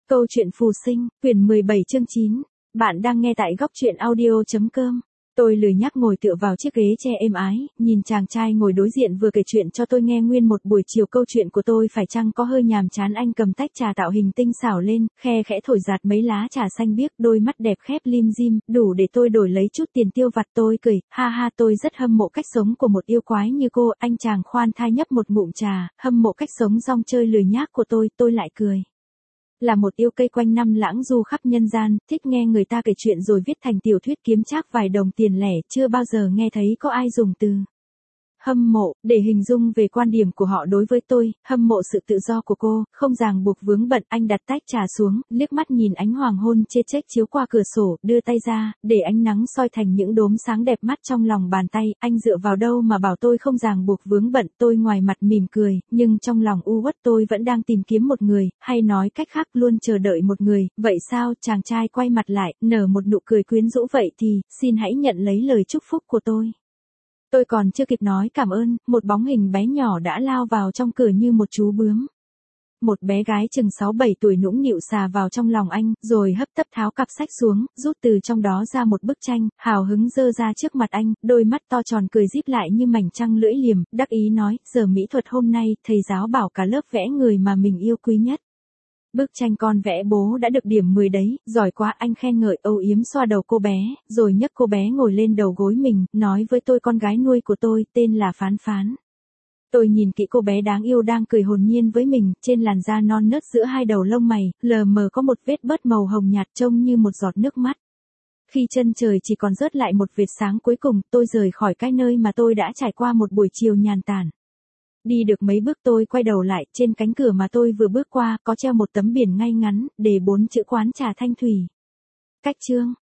Câu chuyện phù sinh, quyển 17 chương 9. Bạn đang nghe tại góc truyện audio.com. Tôi lười nhác ngồi tựa vào chiếc ghế che êm ái, nhìn chàng trai ngồi đối diện vừa kể chuyện cho tôi nghe nguyên một buổi chiều. Câu chuyện của tôi phải chăng có hơi nhàm chán? Anh cầm tách trà tạo hình tinh xảo lên, khe khẽ thổi giạt mấy lá trà xanh biếc, đôi mắt đẹp khép lim dim, đủ để tôi đổi lấy chút tiền tiêu vặt. Tôi cười, ha ha, tôi rất hâm mộ cách sống của một yêu quái như cô. Anh chàng khoan thai nhấp một ngụm trà, hâm mộ cách sống rong chơi lười nhác của tôi lại cười. Là một yêu cây quanh năm lãng du khắp nhân gian, thích nghe người ta kể chuyện rồi viết thành tiểu thuyết kiếm trác vài đồng tiền lẻ, chưa bao giờ nghe thấy có ai dùng từ hâm mộ để hình dung về quan điểm của họ đối với tôi. Hâm mộ sự tự do của cô, không ràng buộc vướng bận. Anh đặt tách trà xuống, liếc mắt nhìn ánh hoàng hôn chê chếch chiếu qua cửa sổ, đưa tay ra để ánh nắng soi thành những đốm sáng đẹp mắt trong lòng bàn tay. Anh dựa vào đâu mà bảo tôi không ràng buộc vướng bận? Tôi ngoài mặt mỉm cười, nhưng trong lòng u uất. Tôi vẫn đang tìm kiếm một người, hay nói cách khác luôn chờ đợi một người. Vậy sao? Chàng trai quay mặt lại, nở một nụ cười quyến rũ. Vậy thì xin hãy nhận lấy lời chúc phúc của tôi. Tôi còn chưa kịp nói cảm ơn, một bóng hình bé nhỏ đã lao vào trong cửa như một chú bướm. Một bé gái chừng 6-7 tuổi nũng nịu xà vào trong lòng anh, rồi hấp tấp tháo cặp sách xuống, rút từ trong đó ra một bức tranh, hào hứng giơ ra trước mặt anh, đôi mắt to tròn cười díp lại như mảnh trăng lưỡi liềm, đắc ý nói, giờ mỹ thuật hôm nay, thầy giáo bảo cả lớp vẽ người mà mình yêu quý nhất. Bức tranh con vẽ bố đã được điểm 10 đấy, giỏi quá. Anh khen ngợi, âu yếm xoa đầu cô bé, rồi nhấc cô bé ngồi lên đầu gối mình, nói với tôi, con gái nuôi của tôi, tên là Phán Phán. Tôi nhìn kỹ cô bé đáng yêu đang cười hồn nhiên với mình, trên làn da non nớt giữa hai đầu lông mày, lờ mờ có một vết bớt màu hồng nhạt trông như một giọt nước mắt. Khi chân trời chỉ còn rớt lại một vệt sáng cuối cùng, tôi rời khỏi cái nơi mà tôi đã trải qua một buổi chiều nhàn tản. Đi được mấy bước tôi quay đầu lại, trên cánh cửa mà tôi vừa bước qua, có treo một tấm biển ngay ngắn, để 4 chữ quán trà Thanh Thủy. Cách chương.